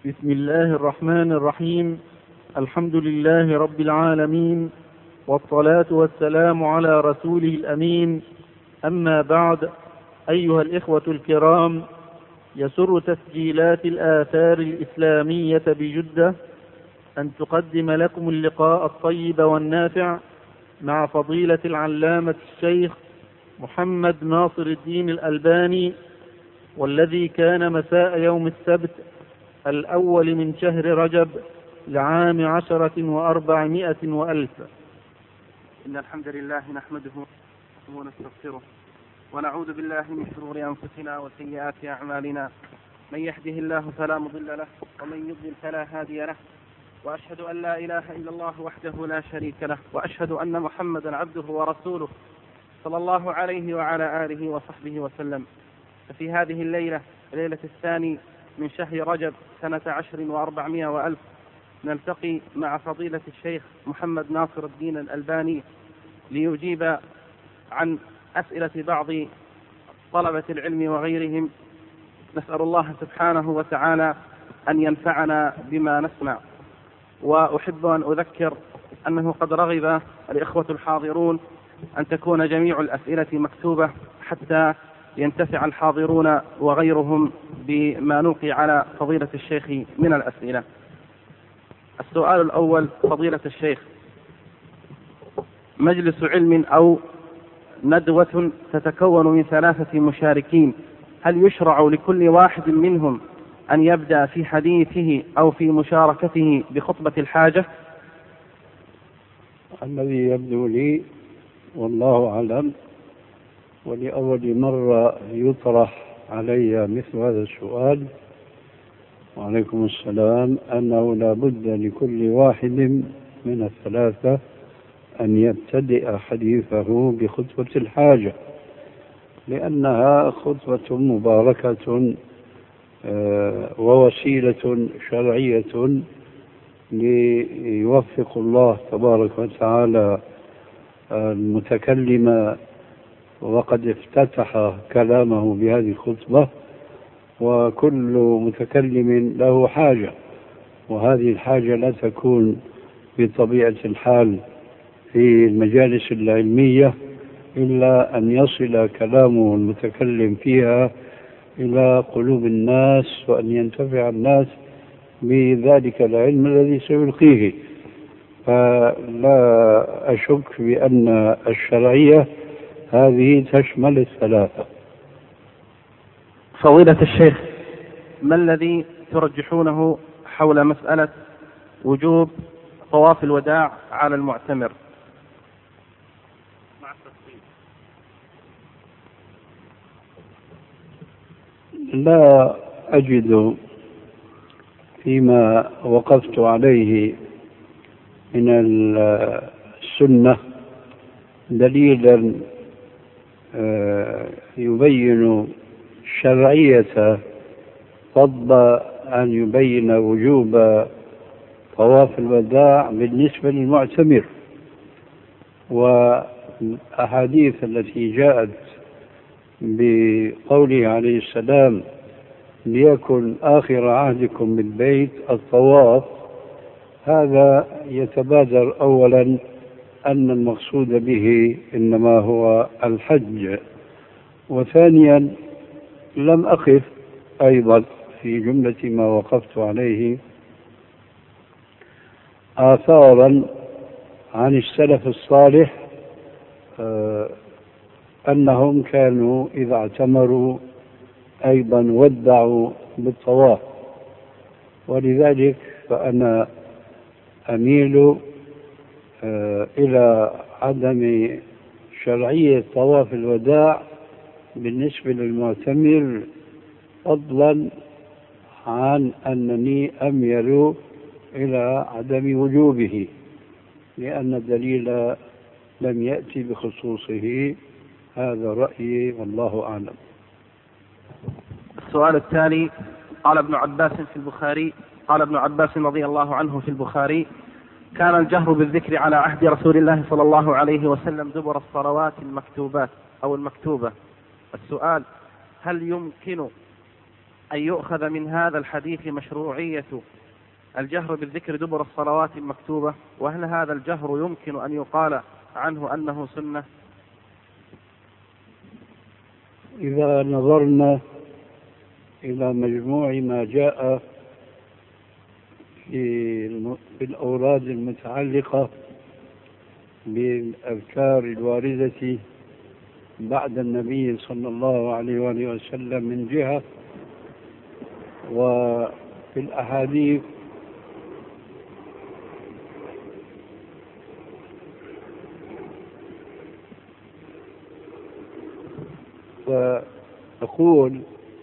بسم الله الرحمن الرحيم. الحمد لله رب العالمين، والصلاة والسلام على رسوله الأمين. أما بعد، أيها الإخوة الكرام، يسر تسجيلات الآثار الإسلامية بجدة أن تقدم لكم اللقاء الطيب والنافع مع فضيلة العلامة الشيخ محمد ناصر الدين الألباني، والذي كان مساء يوم السبت الأول من شهر رجب لعام 10,400 إن الحمد لله نحمده ونستغفره ونعوذ بالله من شرور أنفسنا وسيئات أعمالنا. من يهده الله فلا مضل له، ومن يضلل فلا هادي له، وأشهد أن لا إله إلا الله وحده لا شريك له، وأشهد أن محمدا عبده ورسوله صلى الله عليه وعلى آله وصحبه وسلم. ففي هذه الليلة الثاني من شهر رجب سنة 10,400 نلتقي مع فضيلة الشيخ محمد ناصر الدين الألباني ليجيب عن أسئلة بعض طلبة العلم وغيرهم. نسأل الله سبحانه وتعالى أن ينفعنا بما نسمع. وأحب أن أذكر أنه قد رغب الإخوة الحاضرون أن تكون جميع الأسئلة مكتوبة حتى ينتفع الحاضرون وغيرهم بما نلقي على فضيلة الشيخ من الأسئلة. السؤال الأول: فضيلة الشيخ، مجلس علم أو ندوة تتكون من 3 مشاركين، هل يشرع لكل واحد منهم أن يبدأ في حديثه أو في مشاركته بخطبة الحاجة؟ الذي يبدو لي والله أعلم، ولأول مرة يطرح علي مثل هذا السؤال، وعليكم السلام، أنه لا بد لكل واحد من ال3 أن يبتدئ حديثه بخطبة الحاجة، لأنها خطبة مباركة ووسيلة شرعية ليوفق الله تبارك وتعالى المتكلم، وقد افتتح كلامه بهذه الخطبة، وكل متكلم له حاجة، وهذه الحاجة لا تكون بطبيعة الحال في المجالس العلمية إلا أن يصل كلامه المتكلم فيها إلى قلوب الناس، وأن ينتفع الناس بذلك العلم الذي سيلقيه. فلا أشك بأن الشرعية هذه تشمل ال3. فضيلة الشيخ، ما الذي ترجحونه حول مسألة وجوب طواف الوداع على المعتمر؟ لا أجد فيما وقفت عليه من السنة دليلا يبين شرعية فضل أن يبين وجوب طواف الوداع بالنسبة للمعتمر، والأحاديث التي جاءت بقوله عليه السلام: ليكن آخر عهدكم بالبيت الطواف، هذا يتبادر أولا أن المقصود به إنما هو الحج، وثانيا لم أقف أيضا في جملة ما وقفت عليه آثارا عن السلف الصالح أنهم كانوا إذا اعتمروا أيضا ودعوا بالطواف، ولذلك فأنا أميل إلى عدم شرعية طواف الوداع بالنسبة للمعتمر، فضلا عن أنني أميل إلى عدم وجوبه، لأن الدليل لم يأتي بخصوصه. هذا رأيي والله أعلم. السؤال التالي: قال ابن عباس رضي الله عنه في البخاري: كان الجهر بالذكر على عهد رسول الله صلى الله عليه وسلم دبر الصلوات المكتوبات أو المكتوبة. السؤال: هل يمكن أن يؤخذ من هذا الحديث مشروعية الجهر بالذكر دبر الصلوات المكتوبة؟ وهل هذا الجهر يمكن أن يقال عنه أنه سنة؟ إذا نظرنا إلى مجموع ما جاء في الأوراد المتعلقة بالأذكار الواردة بعد النبي صلى الله عليه وآله وسلم من جهة، وفي الأحاديث فأقول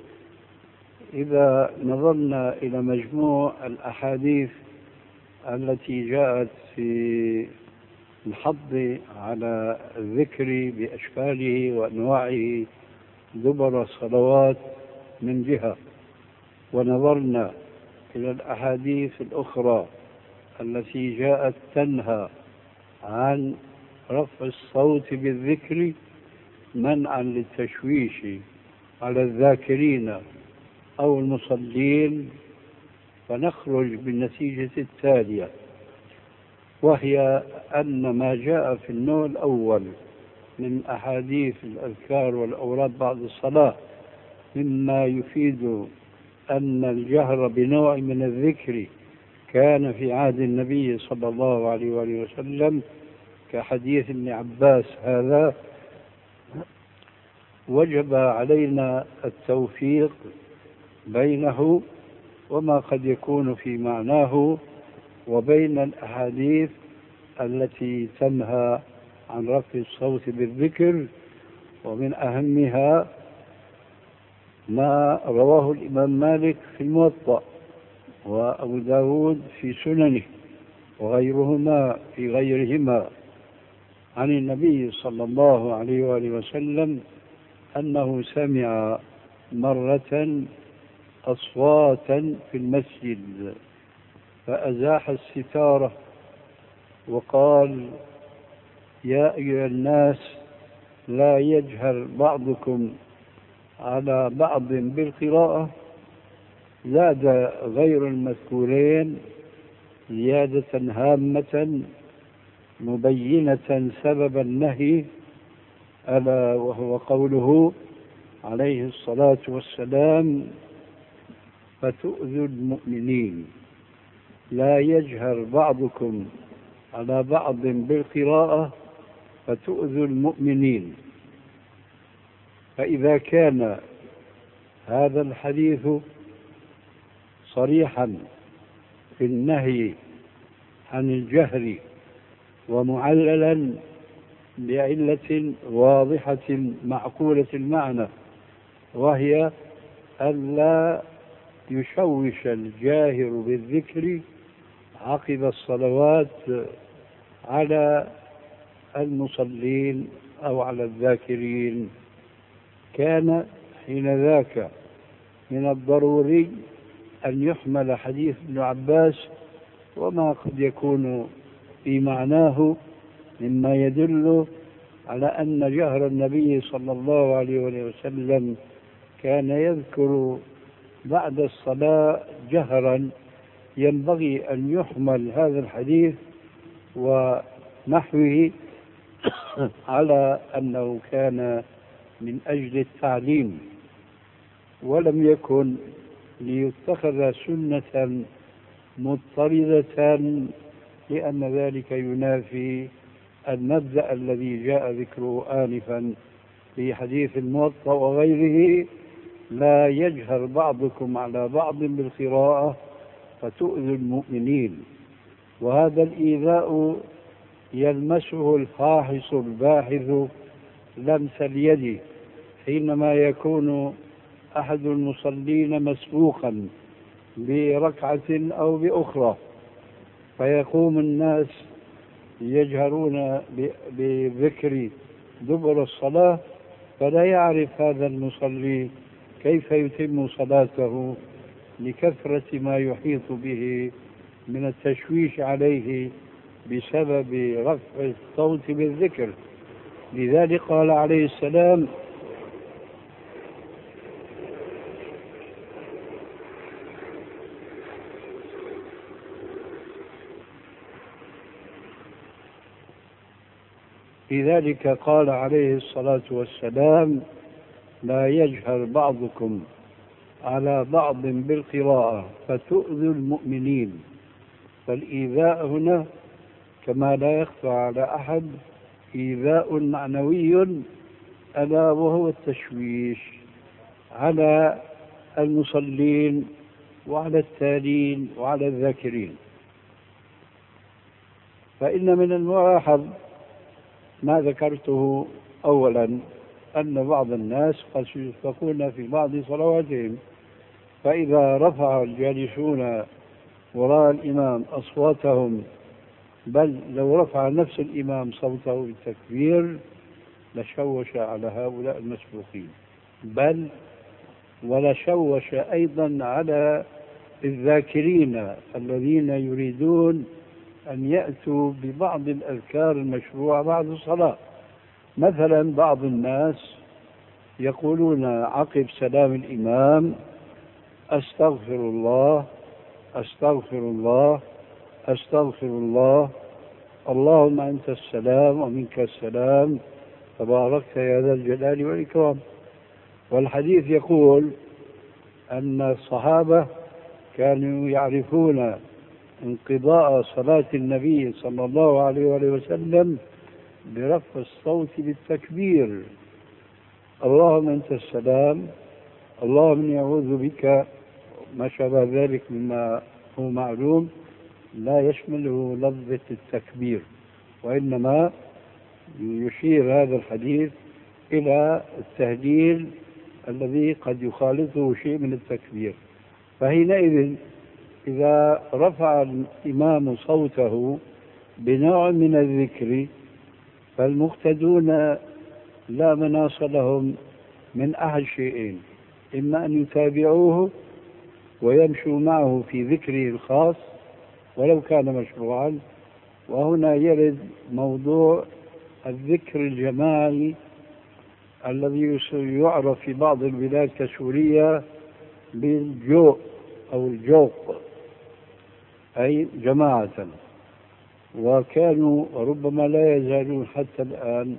إذا نظرنا إلى مجموع الأحاديث التي جاءت في الحض على الذكر بأشكاله وأنواعه دبر الصلوات من جهة، ونظرنا إلى الأحاديث الأخرى التي جاءت تنهى عن رفع الصوت بالذكر منعا للتشويش على الذاكرين أو المصلين، فنخرج بالنتيجة التالية، وهي أن ما جاء في النوع الأول من أحاديث الأذكار والأوراد بعد الصلاة مما يفيد أن الجهر بنوع من الذكر كان في عهد النبي صلى الله عليه وآله وسلم كحديث ابن عباس هذا، وجب علينا التوفيق بينه وما قد يكون في معناه وبين الأحاديث التي تنهى عن رفع الصوت بالذكر، ومن أهمها ما رواه الإمام مالك في الموطأ وأبو داود في سننه وغيرهما في غيرهما عن النبي صلى الله عليه وآله وسلم أنه سمع مرة أصواتا في المسجد فأزاح الستارة وقال: يا أيها الناس لا يجهر بعضكم على بعض بالقراءة، زاد غير المذكورين زيادة هامة مبينة سبب النهي، ألا وهو قوله عليه الصلاة والسلام: فتؤذوا المؤمنين. لا يجهر بعضكم على بعض بالقراءة فتؤذوا المؤمنين. فإذا كان هذا الحديث صريحا في النهي عن الجهر ومعللا بعلة واضحة معقولة المعنى، وهي ألا يشوش الجاهر بالذكر عقب الصلوات على المصلين أو على الذاكرين، كان حين ذاك من الضروري أن يحمل حديث ابن عباس وما قد يكون في معناه مما يدل على أن جهر النبي صلى الله عليه وسلم كان يذكر بعد الصلاة جهرا، ينبغي أن يحمل هذا الحديث ونحوه على أنه كان من أجل التعليم، ولم يكن ليتخذ سنة مضطردة، لأن ذلك ينافي المبدأ الذي جاء ذكره آنفا في حديث الموطأ وغيره: لا يجهر بعضكم على بعض بالقراءة فتؤذوا المؤمنين. وهذا الإيذاء يلمسه الفاحص الباحث لمس اليد حينما يكون أحد المصلين مسبوقا بركعة أو بأخرى، فيقوم الناس يجهرون بذكر دبر الصلاة، فلا يعرف هذا المصلي كيف يتم صلاته لكثرة ما يحيط به من التشويش عليه بسبب رفع الصوت بالذكر. لذلك قال عليه السلام: في ذلك قال عليه الصلاة والسلام: لا يجهر بعضكم على بعض بالقراءة فتؤذوا المؤمنين. فالإيذاء هنا كما لا يخفى على أحد إيذاء معنوي، ألا وهو التشويش على المصلين وعلى التالين وعلى الذاكرين. فإن من الملاحظ ما ذكرته أولا، أن بعض الناس قد يشفقون في بعض صلواتهم، فإذا رفع الجالسون وراء الإمام أصواتهم، بل لو رفع نفس الإمام صوته بالتكبير لشوش على هؤلاء المسبوقين، بل ولشوش أيضا على الذاكرين الذين يريدون أن يأتوا ببعض الأذكار المشروعة بعد الصلاة. مثلا بعض الناس يقولون عقب سلام الإمام: أستغفر الله أستغفر الله أستغفر الله، اللهم أنت السلام ومنك السلام تباركت يا ذا الجلال والإكرام. والحديث يقول أن الصحابة كانوا يعرفون انقضاء صلاة النبي صلى الله عليه وسلم برفع الصوت بالتكبير: اللهم أنت السلام، اللهم إني أعوذ بك، ما شابه ذلك مما هو معلوم لا يشمله لفظة التكبير، وإنما يشير هذا الحديث إلى التهليل الذي قد يخالطه شيء من التكبير. فحينئذ إذا رفع الإمام صوته بنوع من الذكر فالمقتدون لا مناص لهم من أحد شيئين: إما أن يتابعوه ويمشوا معه في ذكره الخاص ولو كان مشروعا. وهنا يرد موضوع الذكر الجماعي الذي يعرف في بعض البلاد كسوريا بالجوق أو الجوق، أي جماعة. وكانوا ربما لا يزالون حتى الآن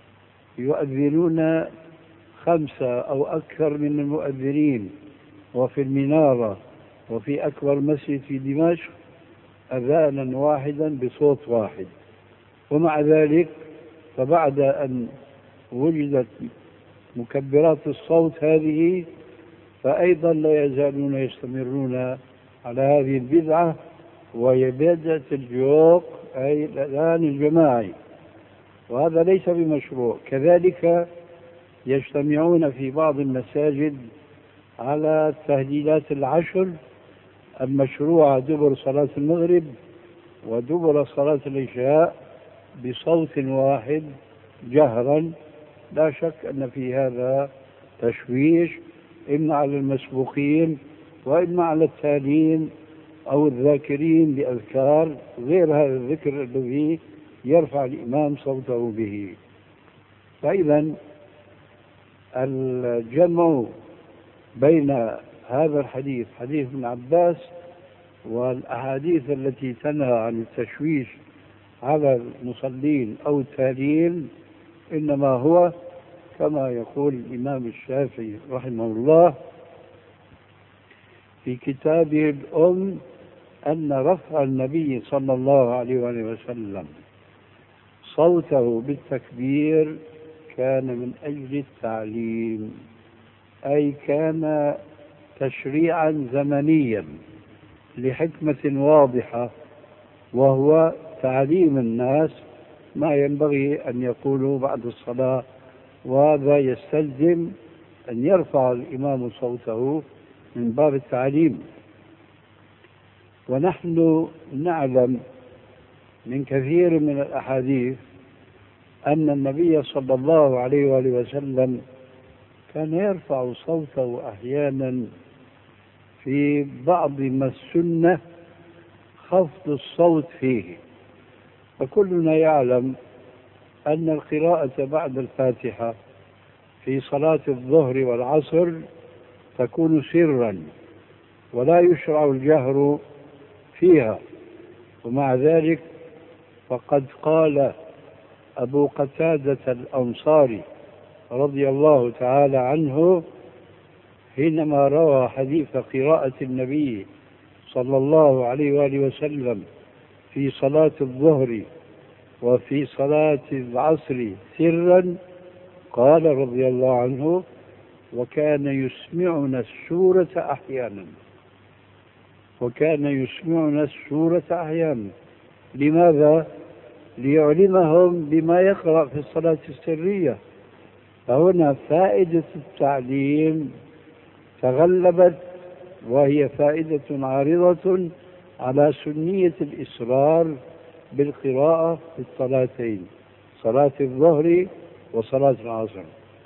يؤذنون 5 أو أكثر من المؤذنين، وفي المنارة وفي أكبر مسجد في دمشق أذانا واحدا بصوت واحد. ومع ذلك فبعد أن وجدت مكبرات الصوت هذه فأيضا لا يزالون يستمرون على هذه البدعة، وهي بدعة الجوق أي الأذان الجماعي، وهذا ليس بمشروع. كذلك يجتمعون في بعض المساجد على تهليلات 10 المشروعة دبر صلاة المغرب ودبر صلاة العشاء بصوت واحد جهرا. لا شك أن في هذا تشويش إما على المسبوقين وإما على التالين أو الذاكرين بأذكار غير هذا الذكر الذي يرفع الإمام صوته به. فإذا الجمع بين هذا الحديث حديث ابن عباس والأحاديث التي تنهى عن التشويش على المصلين أو التالين إنما هو كما يقول الإمام الشافعي رحمه الله في كتابه الأم أن رفع النبي صلى الله عليه وسلم صوته بالتكبير كان من أجل التعليم، أي كان تشريعا زمنيا لحكمة واضحة، وهو تعليم الناس ما ينبغي أن يقولوا بعد الصلاة، وهذا يستلزم أن يرفع الإمام صوته من باب التعليم. ونحن نعلم من كثير من الأحاديث أن النبي صلى الله عليه وآله وسلم كان يرفع صوته أحيانا في بعض ما السنة خفض الصوت فيه. فكلنا يعلم أن القراءة بعد الفاتحة في صلاة الظهر والعصر تكون سرا ولا يشرع الجهر فيها، ومع ذلك فقد قال أبو قتادة الأنصاري رضي الله تعالى عنه حينما روى حديث قراءة النبي صلى الله عليه وآله وسلم في صلاة الظهر وفي صلاة العصر سرا، قال رضي الله عنه: وكان يسمعنا السورة أحيانا. وكان يسمعنا السورة أحيانا. لماذا؟ ليعلمهم بما يقرأ في الصلاة السرية. فهنا فائدة التعليم تغلبت، وهي فائدة عارضة على سنية الإصرار بالقراءة في الصلاتين، صلاة الظهر وصلاة العصر.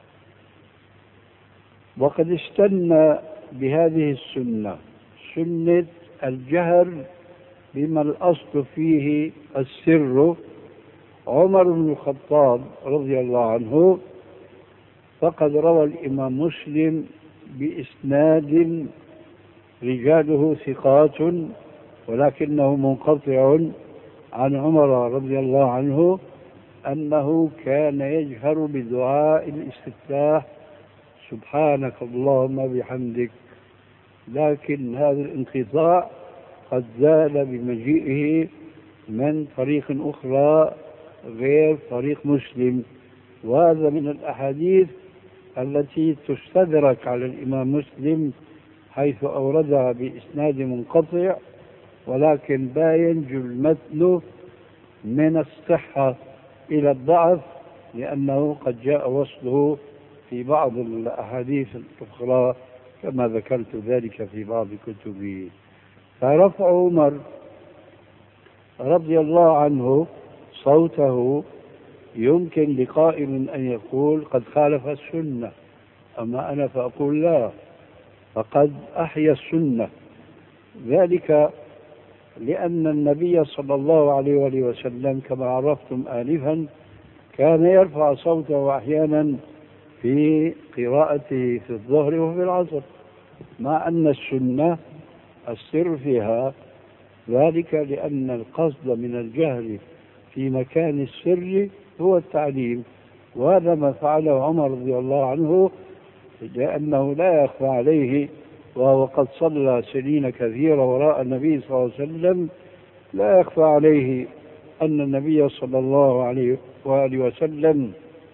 وقد استنى بهذه السنة سنة الجهر بما الأصل فيه السر عمر بن الخطاب رضي الله عنه، فقد روى الإمام مسلم بإسناد رجاله ثقات ولكنه منقطع عن عمر رضي الله عنه أنه كان يجهر بدعاء الاستفتاح: سبحانك اللهم بحمدك. لكن هذا الانقطاع قد زال بمجيئه من طريق أخرى غير طريق مسلم، وهذا من الأحاديث التي تستدرك على الإمام مسلم حيث أوردها بإسناد منقطع، ولكن لا ينجو المتن من الصحة إلى الضعف، لأنه قد جاء وصله في بعض الأحاديث الأخرى كما ذكرت ذلك في بعض كتبي. فرفع عمر رضي الله عنه صوته يمكن لقائل أن يقول قد خالف السنة، أما أنا فأقول لا، فقد أحيا السنة. ذلك لأن النبي صلى الله عليه وآله وسلم كما عرفتم آنفا كان يرفع صوته أحيانا في قراءته في الظهر وفي العصر، مع أن السنة السر فيها، ذلك لأن القصد من الجهر في مكان السر هو التعليم، وهذا ما فعله عمر رضي الله عنه، لأنه لا يخفى عليه وهو قد صلى سنين كثيرة وراء النبي صلى الله عليه وسلم، لا يخفى عليه أن النبي صلى الله عليه وآله وسلم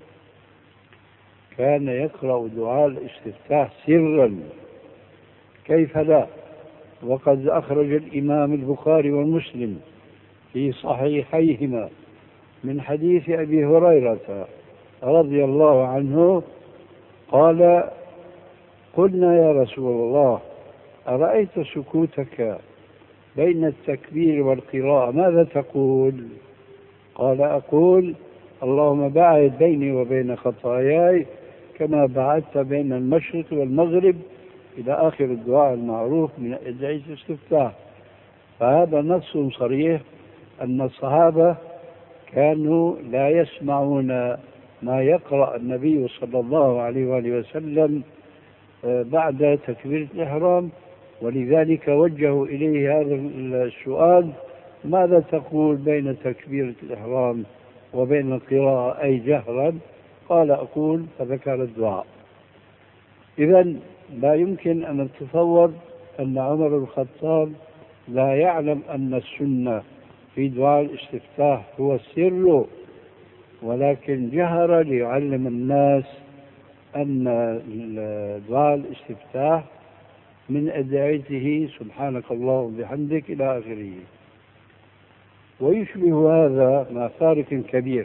كان يقرأ دعاء الاستفتاح سرا، كيف لا؟ وقد أخرج الإمام البخاري ومسلم في صحيحيهما من حديث أبي هريرة رضي الله عنه قال: قلنا يا رسول الله أرأيت سكوتك بين التكبير والقراءة ماذا تقول؟ قال: أقول اللهم باعد بيني وبين خطاياي كما بعدت بين المشرق والمغرب إلى آخر الدعاء المعروف من أدعية الاستفتاح. فهذا نص صريح أن الصحابة كانوا لا يسمعون ما يقرأ النبي صلى الله عليه وآله وسلم بعد تكبيرة الإحرام، ولذلك وجهوا إليه هذا السؤال: ماذا تقول بين تكبيرة الإحرام وبين القراءة أي جهرا؟ قال: أقول، فذكر الدعاء. إذن لا يمكن أن نتصور أن عمر بن الخطاب لا يعلم أن السنة في دعاء الاستفتاح هو السر، ولكن جهر ليعلم الناس أن دعاء الاستفتاح من أدعيته سبحانك اللهم وبحمدك إلى آخره. ويشبه هذا مع فارق كبير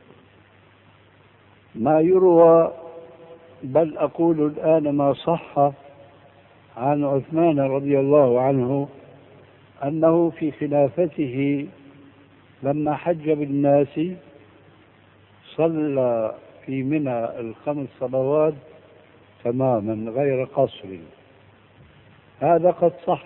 ما يروى، بل أقول الآن ما صح عن عثمان رضي الله عنه أنه في خلافته لما حج بالناس صلى في منى الخمس صلوات تماما غير قصر. هذا قد صح.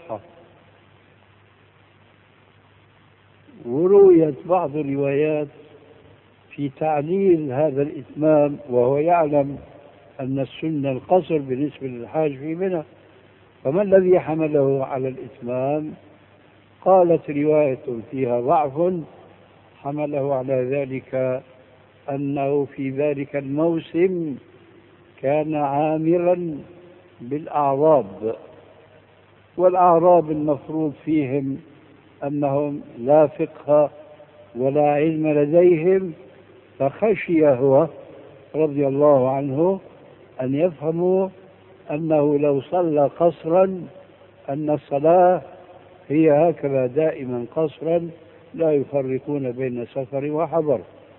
ورويت بعض الروايات في تعليل هذا الإتمام، وهو يعلم أن السنة القصر بالنسبة للحاج في منى، فما الذي حمله على الإتمام؟ قالت رواية فيها ضعف حمله على ذلك أنه في ذلك الموسم كان عامرا بالأعراب، والأعراب المفروض فيهم أنهم لا فقه ولا علم لديهم، فخشي هو رضي الله عنه أن يفهموا أنه لو صلى قصرا أن الصلاة هي هكذا دائما قصرا لا يفرقون بين سفر وحضر.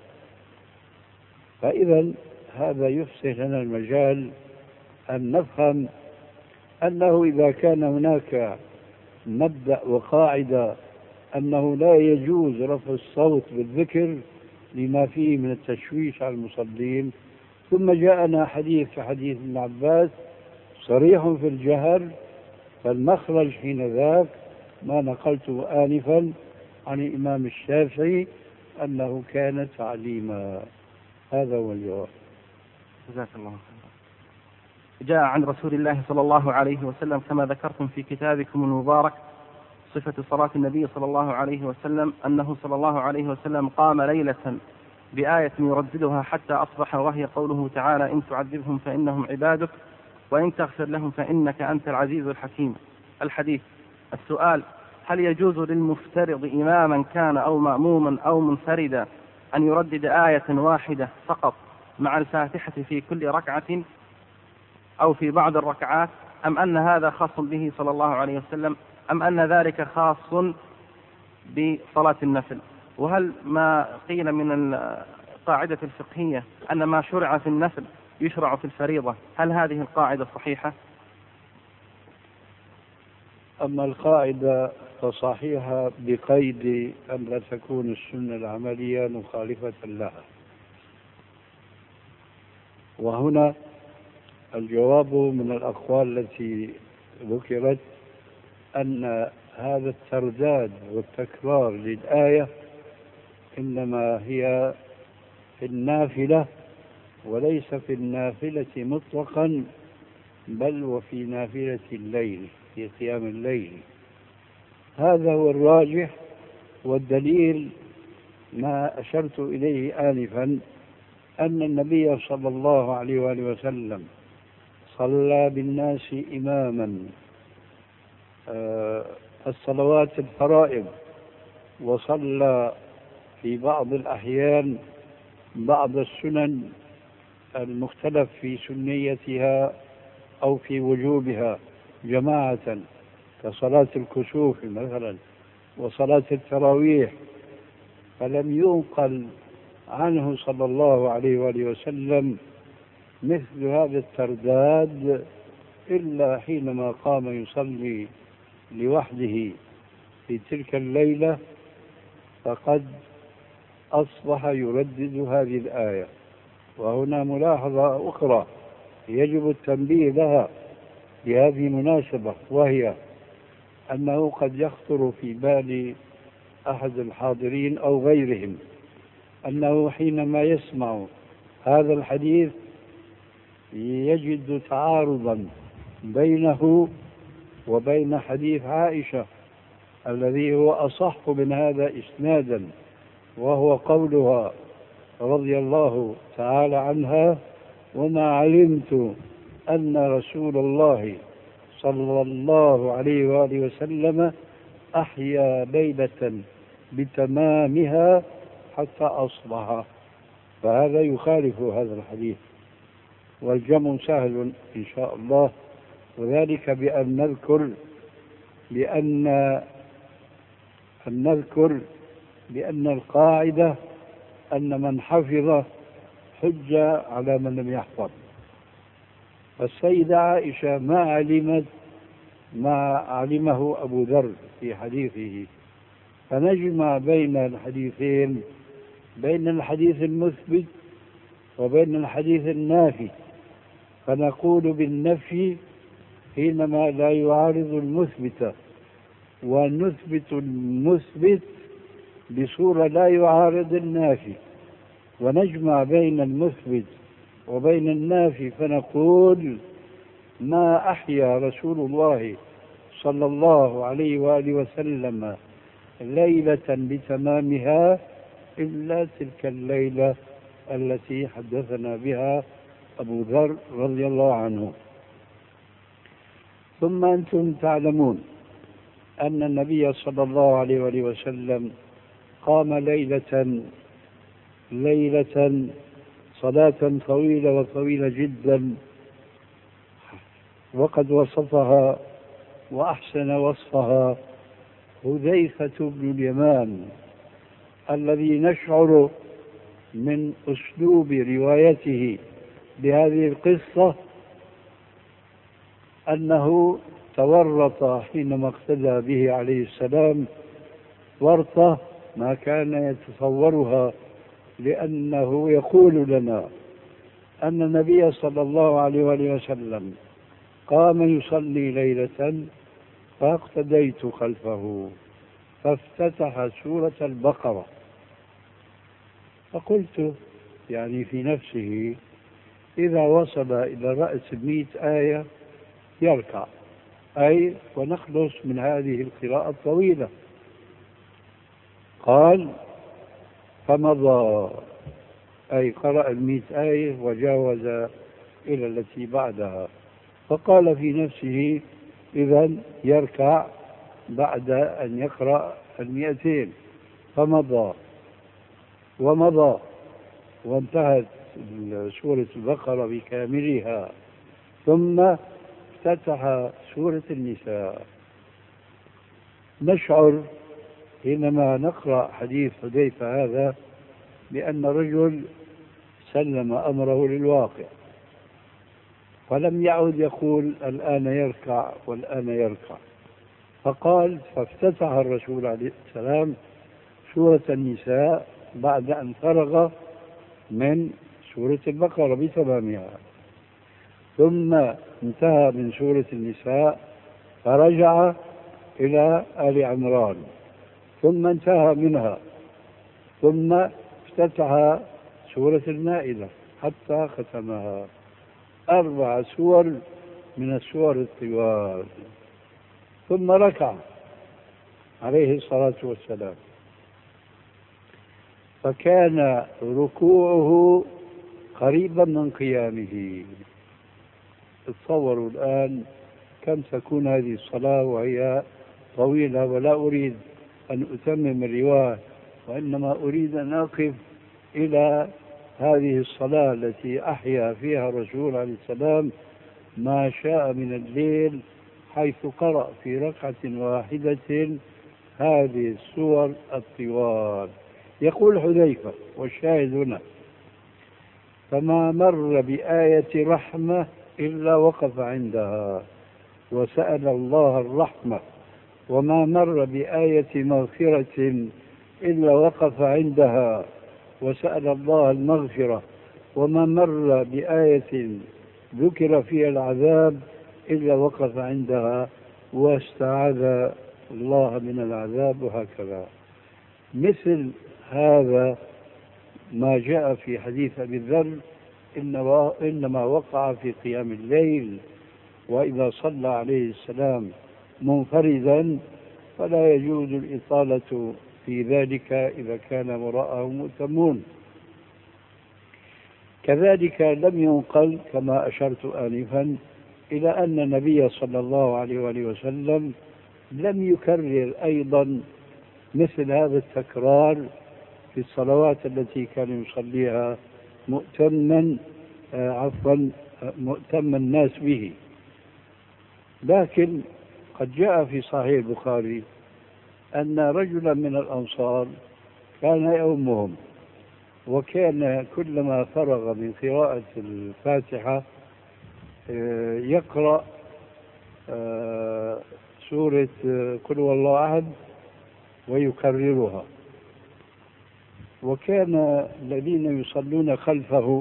فإذا هذا يفسح لنا المجال أن نفهم أنه إذا كان هناك مبدأ وقاعدة أنه لا يجوز رفع الصوت بالذكر لما فيه من التشويش على المصلين، ثم جاءنا حديث كحديث ابن عباس صريح في الجهر، فالمخرج حين ذاك ما نقلته آنفا عن الإمام الشافعي أنه كان تعليما. هذا هو الجواب. جزاك الله خيرا. جاء عن رسول الله صلى الله عليه وسلم كما ذكرتم في كتابكم المبارك صفة صلاة النبي صلى الله عليه وسلم أنه صلى الله عليه وسلم قام ليلة بآية يرددها حتى أصبح، وهي قوله تعالى: إن تعذبهم فإنهم عبادك وإن تغفر لهم فإنك أنت العزيز الحكيم. الحديث. السؤال: هل يجوز للمفترض إماما كان أو مأموما أو منفردا أن يردد آية واحدة فقط مع الفاتحة في كل ركعة أو في بعض الركعات، أم أن هذا خاص به صلى الله عليه وسلم، أم أن ذلك خاص بصلاة النفل؟ وهل ما قيل من القاعدة الفقهية أن ما شرع في النفل يشرع في الفريضة، هل هذه القاعدة صحيحة؟ أما القاعدة فصحيحة بقيد أن لا تكون السنة العملية مخالفة لها. وهنا الجواب من الأقوال التي ذكرت أن هذا الترداد والتكرار للآية إنما هي في النافلة وليس في النافلة مطلقا، بل وفي نافلة الليل، في قيام الليل. هذا هو الراجح، والدليل ما أشرت إليه آنفا أن النبي صلى الله عليه وآله وسلم صلى بالناس إماما الصلوات الفرائض، وصلى في بعض الأحيان بعض السنن المختلف في سنيتها أو في وجوبها جماعة، كصلاة الكسوف مثلا وصلاة التراويح، فلم ينقل عنه صلى الله عليه وآله وسلم مثل هذا الترداد إلا حينما قام يصلي لوحده في تلك الليلة، فقد أصبح يردد هذه الآية. وهنا ملاحظة أخرى يجب التنبيه لها بهذه المناسبة، وهي أنه قد يخطر في بال أحد الحاضرين أو غيرهم أنه حينما يسمع هذا الحديث يجد تعارضا بينه وبين حديث عائشة الذي هو أصح من هذا إسنادا، وهو قولها رضي الله تعالى عنها: وما علمت أن رسول الله صلى الله عليه وآله وسلم أحيا ليلة بتمامها حتى أصبح. فهذا يخالف هذا الحديث، والجمع سهل إن شاء الله، وذلك بأن نذكر بأن القاعدة أن من حفظ حجة على من لم يحفظ. فالسيدة عائشة ما علمت ما علمه أبو ذر في حديثه، فنجمع بين الحديثين، بين الحديث المثبت وبين الحديث النافي، فنقول بالنفي حينما لا يعارض المثبت، ونثبت المثبت بصورة لا يعارض النافي، ونجمع بين المثبت وبين النافي فنقول: ما أحيا رسول الله صلى الله عليه وآله وسلم ليلة بتمامها إلا تلك الليلة التي حدثنا بها أبو ذر رضي الله عنه. ثم أنتم تعلمون أن النبي صلى الله عليه وآله وسلم قام ليلة صلاة طويلة وطويلة جدا، وقد وصفها وأحسن وصفها حذيفة بن اليمان، الذي نشعر من أسلوب روايته لهذه القصة أنه تورط حينما اقتدى به عليه السلام ورطة ما كان يتصورها، لأنه يقول لنا أن النبي صلى الله عليه وآله وسلم قام يصلي ليلة فاقتديت خلفه فافتتح سورة البقرة، فقلت يعني في نفسه إذا وصل إلى رأس 100 آية يركع، أي ونخلص من هذه القراءة الطويلة. قال فمضى، أي قرأ 100 آية وجاوز إلى التي بعدها، فقال في نفسه إذن يركع بعد أن يقرأ 200، فمضى ومضى وانتهت سورة البقرة بكاملها، ثم افتتح سورة النساء. نشعر حينما نقرأ حديث حذيفة هذا بأن رجل سلم أمره للواقع، فلم يعد يقول الآن يركع والآن يركع، فقال فافتتح الرسول عليه السلام سورة النساء بعد أن فرغ من سورة البقرة بتمامها، ثم انتهى من سورة النساء فرجع إلى آل عمران، ثم انتهى منها، ثم افتتح سورة المائدة حتى ختمها. 4 سور من السور الطوال، ثم ركع عليه الصلاة والسلام، فكان ركوعه قريبا من قيامه. تصوروا الآن كم تكون هذه الصلاة وهي طويلة، ولا أريد أن أتمم الرواية، وإنما أريد أن أقف إلى هذه الصلاة التي أحيا فيها الرسول عليه السلام ما شاء من الليل، حيث قرأ في ركعة واحدة هذه السور الطوال. يقول حذيفة والشاهد هنا: فما مر بآية رحمة إلا وقف عندها وسأل الله الرحمة، وما مر بآية مغفرة إلا وقف عندها وسأل الله المغفرة، وما مر بآية ذكر فيها العذاب إلا وقف عندها واستعاذ الله من العذاب، وهكذا. مثل هذا ما جاء في حديث أبي ذر إنما وقع في قيام الليل، وإذا صلى عليه السلام منفردا فلا يجوز الإطالة في ذلك إذا كان وراءه مؤتمون. كذلك لم ينقل كما أشرت آنفا إلى أن النبي صلى الله عليه وآله وسلم لم يكرر أيضا مثل هذا التكرار في الصلوات التي كان يصليها مؤتما الناس به. لكن قد جاء في صحيح البخاري أن رجلا من الأنصار كان يؤمهم، وكان كلما فرغ من قراءة الفاتحة يقرأ سورة قل هو الله أحد ويكررها، وكان الذين يصلون خلفه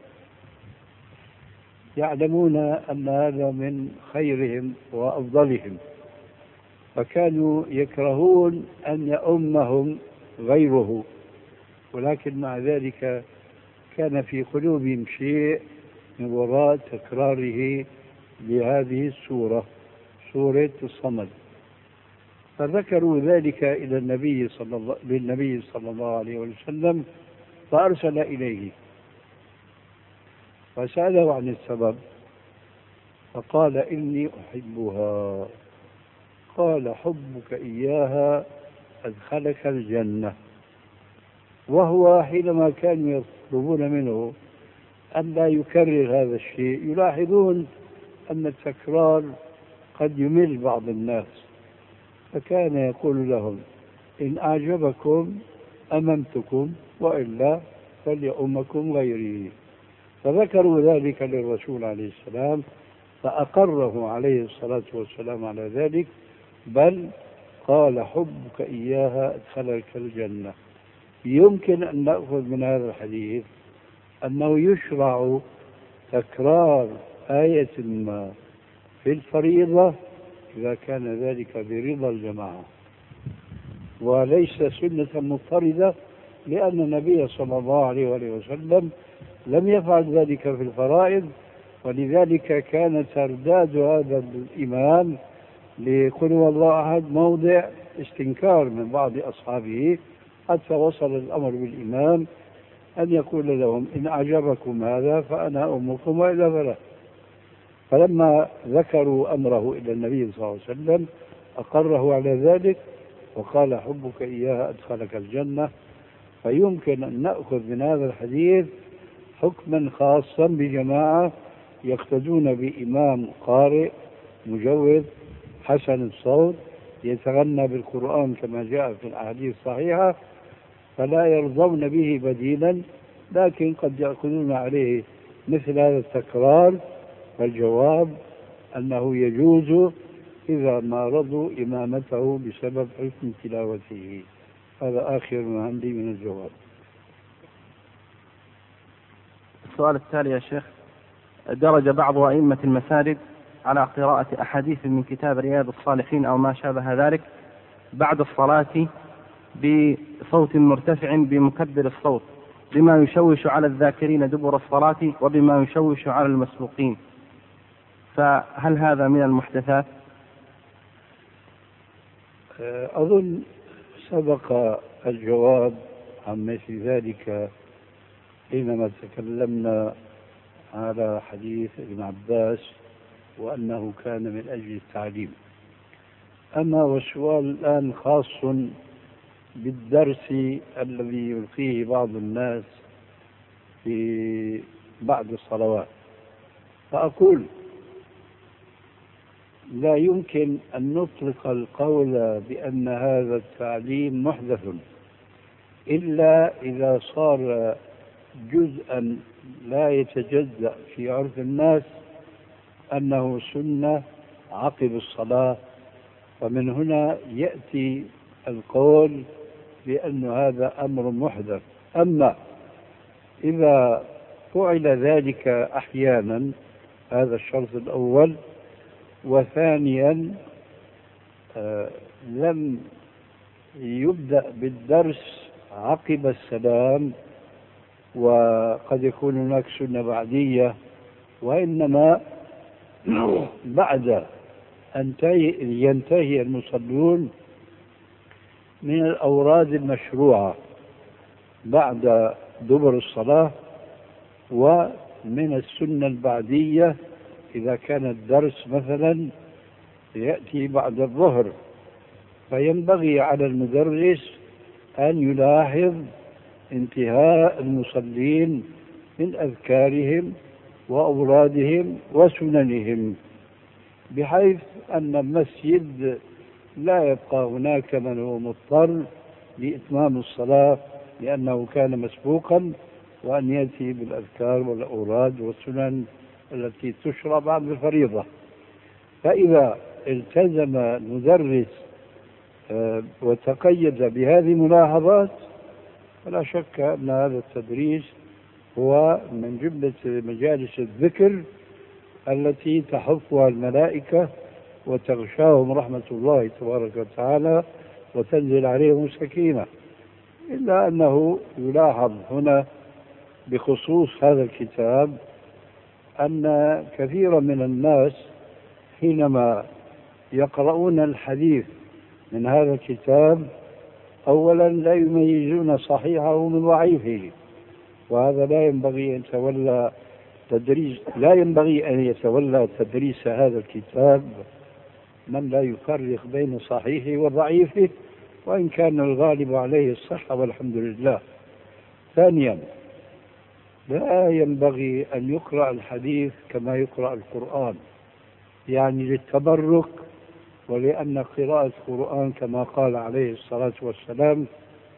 يعلمون أن هذا من خيرهم وأفضلهم، فكانوا يكرهون أن يؤمهم غيره، ولكن مع ذلك كان في قلوبهم شيء من وراء تكراره لهذه السورة، سورة الصمد، فذكروا ذلك إلى للنبي صلى الله عليه وسلم، فأرسل إليه فسأله عن السبب فقال إني أحبها. قال حبك إياها أدخلك الجنة. وهو حينما كانوا يطلبون منه أن لا يكرر هذا الشيء يلاحظون أن التكرار قد يمل بعض الناس، فكان يقول لهم إن أعجبكم أممتكم وإلا فليؤمكم غيري. فذكروا ذلك للرسول عليه السلام فأقره عليه الصلاة والسلام على ذلك، بل قال حبك إياها أدخلك الجنة. يمكن أن نأخذ من هذا الحديث أنه يشرع تكرار آية ما في الفريضة إذا كان ذلك برضا الجماعة، وليس سنة مضطردة، لأن النبي صلى الله عليه وسلم لم يفعل ذلك في الفرائض، ولذلك كان ترداد هذا الإمام لقل هو الله أحد موضع استنكار من بعض أصحابه، حتى وصل الأمر بالإمام أن يقول لهم إن أعجبكم هذا فأنا أمكم وإلا فلا. فلما ذكروا أمره إلى النبي صلى الله عليه وسلم أقره على ذلك وقال حبك إياها أدخلك الجنة. فيمكن أن نأخذ من هذا الحديث حكما خاصا بجماعة يقتدون بإمام قارئ مجود حسن الصوت يتغنى بالقرآن كما جاء في الأحاديث الصحيحة، فلا يرضون به بديلا، لكن قد يأخذون عليه مثل هذا التكرار. فالجواب أنه يجوز إذا ما رضوا إمامته بسبب حسن تلاوته. هذا آخر ما عندي من الجواب. السؤال التالي يا شيخ: درج بعض أئمة المساجد على قراءة أحاديث من كتاب رياض الصالحين أو ما شابه ذلك بعد الصلاة بصوت مرتفع بمكبر الصوت، بما يشوش على الذاكرين دبر الصلاة وبما يشوش على المسبوقين، فهل هذا من المحدثات؟ أظن سبق الجواب عن مثل ذلك حينما تكلمنا على حديث ابن عباس وأنه كان من أجل التعليم. أما والسؤال الآن خاص بالدرس الذي يلقيه بعض الناس في بعد الصلوات، فأقول لا يمكن أن نطلق القول بأن هذا التعليم محدث إلا إذا صار جزءا لا يتجزأ في عرف الناس أنه سنة عقب الصلاة، ومن هنا يأتي القول بأن هذا أمر محدث. أما إذا فعل ذلك أحيانا، هذا الشرط الأول، وثانيا لم يبدأ بالدرس عقب السلام، وقد يكون هناك سنة بعدية، وإنما بعد أن ينتهي المصلون من الأوراد المشروعة بعد دبر الصلاة، ومن السنة البعدية إذا كان الدرس مثلا يأتي بعد الظهر، فينبغي على المدرس أن يلاحظ انتهاء المصلين من أذكارهم وأورادهم وسننهم، بحيث أن المسجد لا يبقى هناك من هو مضطر لإتمام الصلاة لأنه كان مسبوقا، وأن يأتي بالأذكار والأوراد والسنن التي تشرع بعد الفريضة. فإذا التزم المدرس وتقيد بهذه الملاحظات فلا شك أن هذا التدريس هو من جملة مجالس الذكر التي تحفها الملائكة وتغشاهم رحمة الله تبارك وتعالى وتنزل عليهم السكينة. إلا أنه يلاحظ هنا بخصوص هذا الكتاب أن كثيرا من الناس حينما يقرؤون الحديث من هذا الكتاب أولا لا يميزون صحيحه من ضعيفه، وهذا لا ينبغي أن يتولى تدريس لا ينبغي أن يتولى تدريس هذا الكتاب من لا يفرق بين صحيحه وضعيفه، وإن كان الغالب عليه الصحة والحمد لله. ثانيا، لا ينبغي أن يقرأ الحديث كما يقرأ القرآن، يعني للتبرك، ولأن قراءة القرآن كما قال عليه الصلاة والسلام: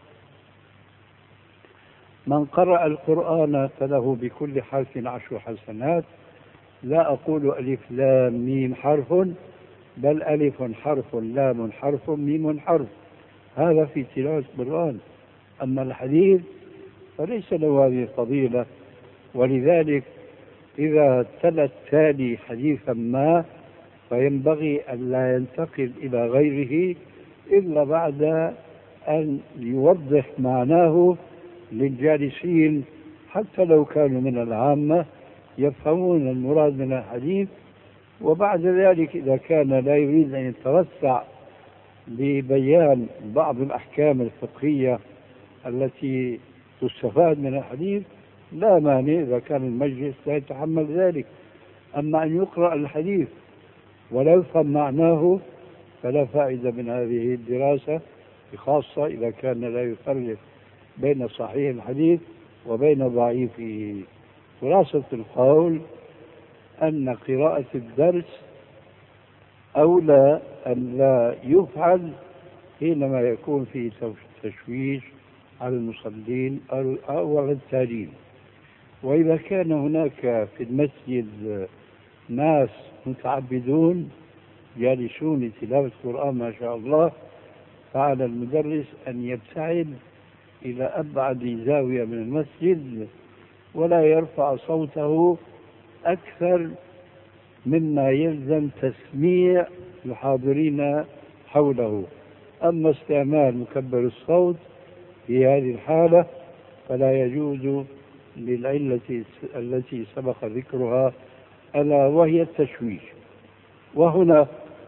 من قرأ القرآن فله بكل حرف 10 حسنات، لا أقول ألف لام ميم حرف، بل ألف حرف لام حرف ميم حرف. هذا في تلاوة القرآن. أما الحديث فليس له هذه الفضيلة، ولذلك إذا تلا التالي حديثا ما فينبغي أن لا ينتقل إلى غيره إلا بعد أن يوضح معناه للجالسين، حتى لو كانوا من العامة يفهمون المراد من الحديث. وبعد ذلك إذا كان لا يريد أن يتوسع ببيان بعض الأحكام الفقهية التي تستفاد من الحديث لا مانع إذا كان المجلس لا يتحمل ذلك. أما أن يقرأ الحديث ولا يفهم معناه فلا فائدة من هذه الدراسة، بخاصة إذا كان لا يفرق بين صحيح الحديث وبين ضعيفه. خلاصة القول أن قراءة الدرس أولى أن لا يفعل حينما يكون فيه تشويش على المصلين أو على التالين. وإذا كان هناك في المسجد ناس متعبدون جالسون لتلاوة القرآن ما شاء الله، فعلى المدرس أن يبتعد إلى أبعد زاوية من المسجد ولا يرفع صوته أكثر مما يلزم تسميع الحاضرين حوله. أما استعمال مكبر الصوت في هذه الحالة فلا يجوز للعلة التي سبق ذكرها، ألا وهي التشويش. وهنا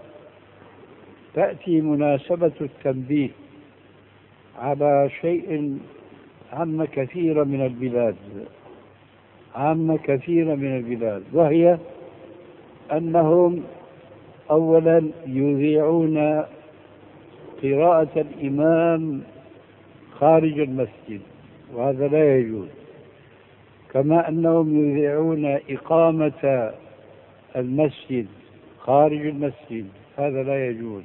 تأتي مناسبة التنبيه على شيء عم كثير من البلاد، وهي أنهم أولا يذيعون قراءة الإمام خارج المسجد، وهذا لا يجوز. كما أنهم يذيعون إقامة المسجد خارج المسجد، هذا لا يجوز.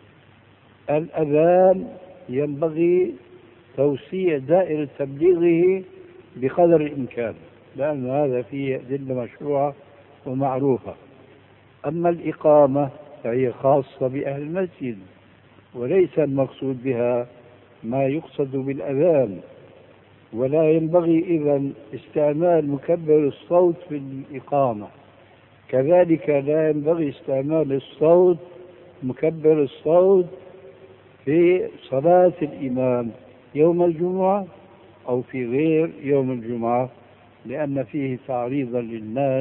الأذان ينبغي توسيع دائرة تبليغه بقدر الإمكان، لأن هذا فيه أدلة مشروعة ومعروفة. أما الإقامة فهي خاصة بأهل المسجد، وليس المقصود بها ما يقصد بالأذان. ولا ينبغي إذن استعمال مكبر الصوت في الإقامة، كذلك لا ينبغي استعمال مكبر الصوت في صلاة الإمام يوم الجمعة أو في غير يوم الجمعة، لأن فيه تعريضا للناس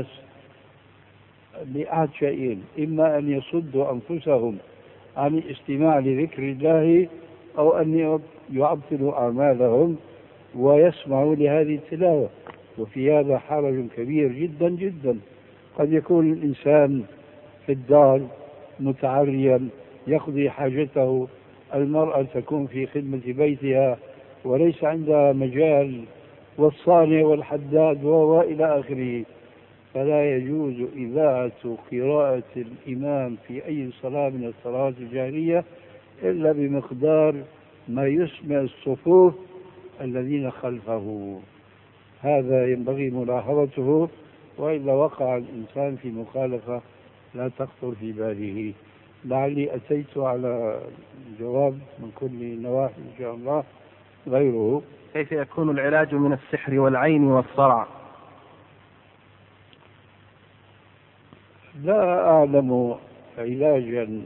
لأحد شيئين: إما أن يصدوا أنفسهم عن الاستماع لذكر الله، أو أن يعطلوا أعمالهم ويسمعوا لهذه التلاوة. وفي هذا حرج كبير جدا جدا. قد يكون الإنسان في الدار متعريا يقضي حاجته، المرأة تكون في خدمة بيتها وليس عندها مجال، والصانع والحداد وإلى آخره، فلا يجوز إذاعة قراءة الإمام في أي صلاة من الصلوات الجاهرية إلا بمقدار ما يسمع الصفوف الذين خلفه. هذا ينبغي ملاحظته، وإلا وقع الإنسان في مخالفة لا تخطر في باله. لعلي أتيت على جواب من كل النواحي إن شاء الله. غيره: كيف يكون العلاج من السحر والعين والصرع؟ لا أعلم علاجا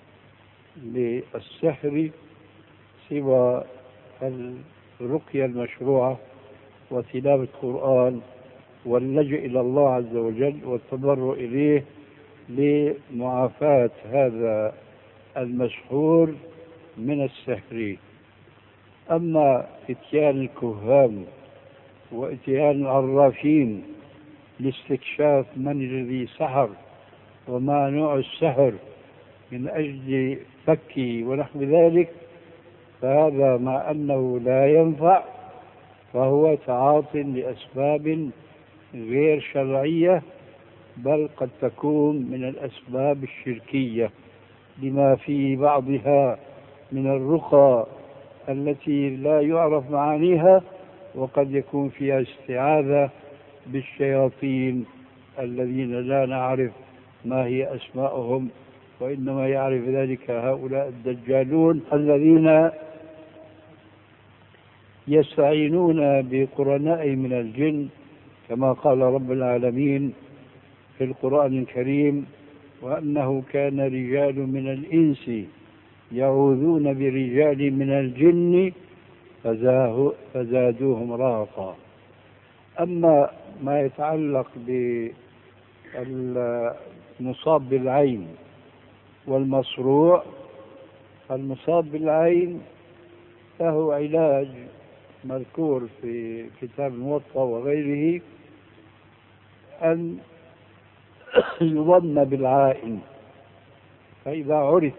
للسحر سوى الرقية المشروعة وتلاوة القرآن واللجأ إلى الله عز وجل والتضرع إليه لمعافاة هذا المسحور من السحر. أما إتيان الكهان وإتيان العرافين لاستكشاف من الذي سحر وما نوع السحر من أجل فكي ونحو ذلك، فهذا مع أنه لا ينفع فهو تعاط لأسباب غير شرعية، بل قد تكون من الأسباب الشركية لما في بعضها من الرقى التي لا يعرف معانيها، وقد يكون فيها استعاذة بالشياطين الذين لا نعرف ما هي أسماءهم، وإنما يعرف ذلك هؤلاء الدجالون الذين يستعينون بقرناء من الجن، كما قال رب العالمين في القرآن الكريم: وأنه كان رجال من الإنس يعوذون برجال من الجن فزادوهم رهقا. أما ما يتعلق بالمصاب بالعين والمصروع، المصاب بالعين له علاج مذكور في كتاب الموطأ وغيره، أن يضم بالعائن، فإذا عرف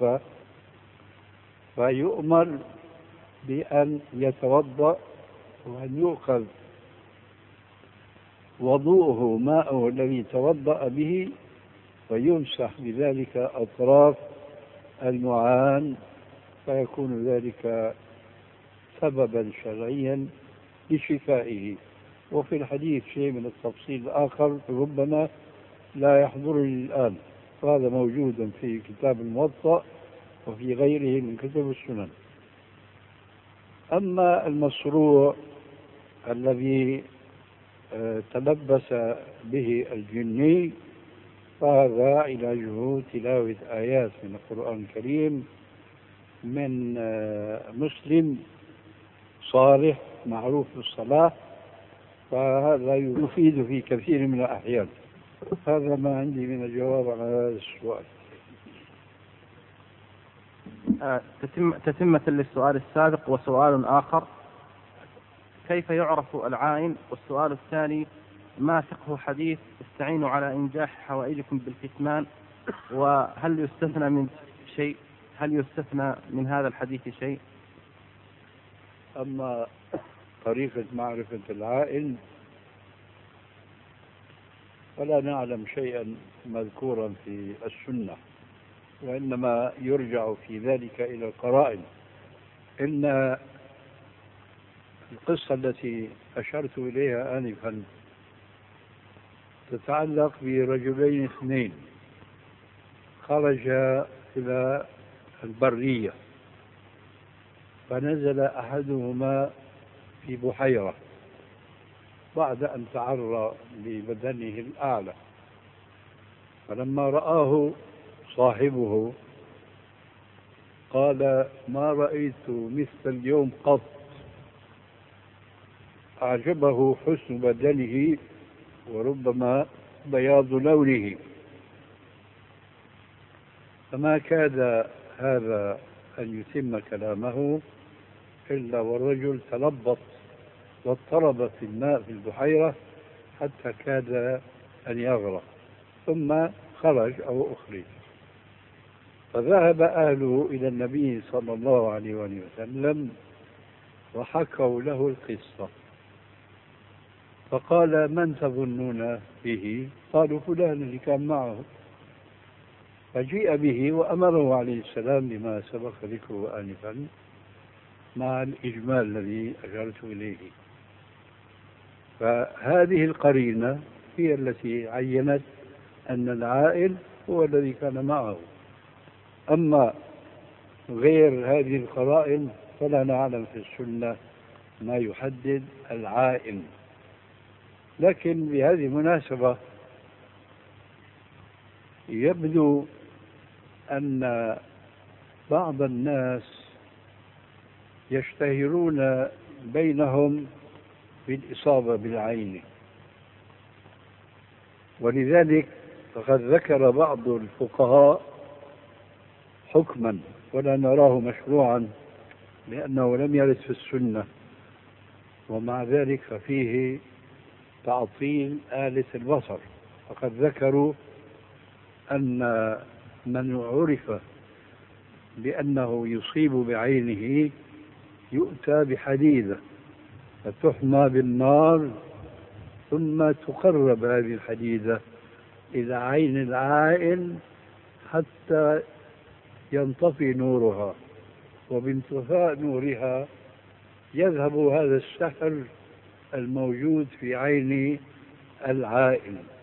فيؤمر بأن يتوضأ وأن يؤخذ وضوءه ماءه الذي توضأ به ويمسح بذلك أطراف المعان، فيكون ذلك سببا شرعيا لشفائه. وفي الحديث شيء من التفصيل الآخر ربما لا يحضرني الآن، وهذا موجود في كتاب الموطأ وفي غيره من كتب السنن. أما المصروع الذي تلبس به الجني فهذا علاجه تلاوة آيات من القرآن الكريم من مسلم صالح معروف بالصلاة، فهذا يفيد في كثير من الأحيان. هذا ما عندي من الجواب على هذا السؤال. تتمة للسؤال السابق وسؤال آخر: كيف يعرف العائن؟ والسؤال الثاني: ما فقه حديث استعينوا على إنجاح حوائجكم بالكتمان؟ وهل يستثنى من شيء؟ هل يستثنى من هذا الحديث شيء؟ أما طريقة معرفة العائن فلا نعلم شيئا مذكورا في السنة، وإنما يرجع في ذلك إلى القرائن. إن القصة التي أشرت إليها آنفا تتعلق برجلين اثنين خرجا إلى البرية، فنزل أحدهما في بحيرة بعد أن تعرى ببدنه الأعلى، فلما رآه صاحبه قال: ما رأيت مثل اليوم قط. أعجبه حسن بدنه وربما بياض لونه، فما كاد هذا أن يتم كلامه إلا والرجل تلبط واضطرب في الماء في البحيرة حتى كاد أن يغرق، ثم خرج أو أخرج. فذهب أهله إلى النبي صلى الله عليه وسلم وحكوا له القصة، فقال: من تظنون به؟ قالوا: فلان اللي كان معه. فجيء به وأمره عليه السلام بما سبق ذكره آنفا مع الإجمال الذي أشرت إليه. فهذه القرينة هي التي عينت أن العائل هو الذي كان معه. أما غير هذه القرائن فلا نعلم في السنة ما يحدد العائن. لكن بهذه المناسبة يبدو أن بعض الناس يشتهرون بينهم بالإصابة بالعين، ولذلك فقد ذكر بعض الفقهاء حكما ولا نراه مشروعا لأنه لم يرد في السنة، ومع ذلك ففيه تعطيل آلة البصر. فقد ذكروا أن من عرف بأنه يصيب بعينه يؤتى بحديدة فتحمى بالنار ثم تقرب هذه الحديدة إلى عين العائن حتى ينطفي نورها، وبانطفاء نورها يذهب هذا السحر الموجود في عين العائن.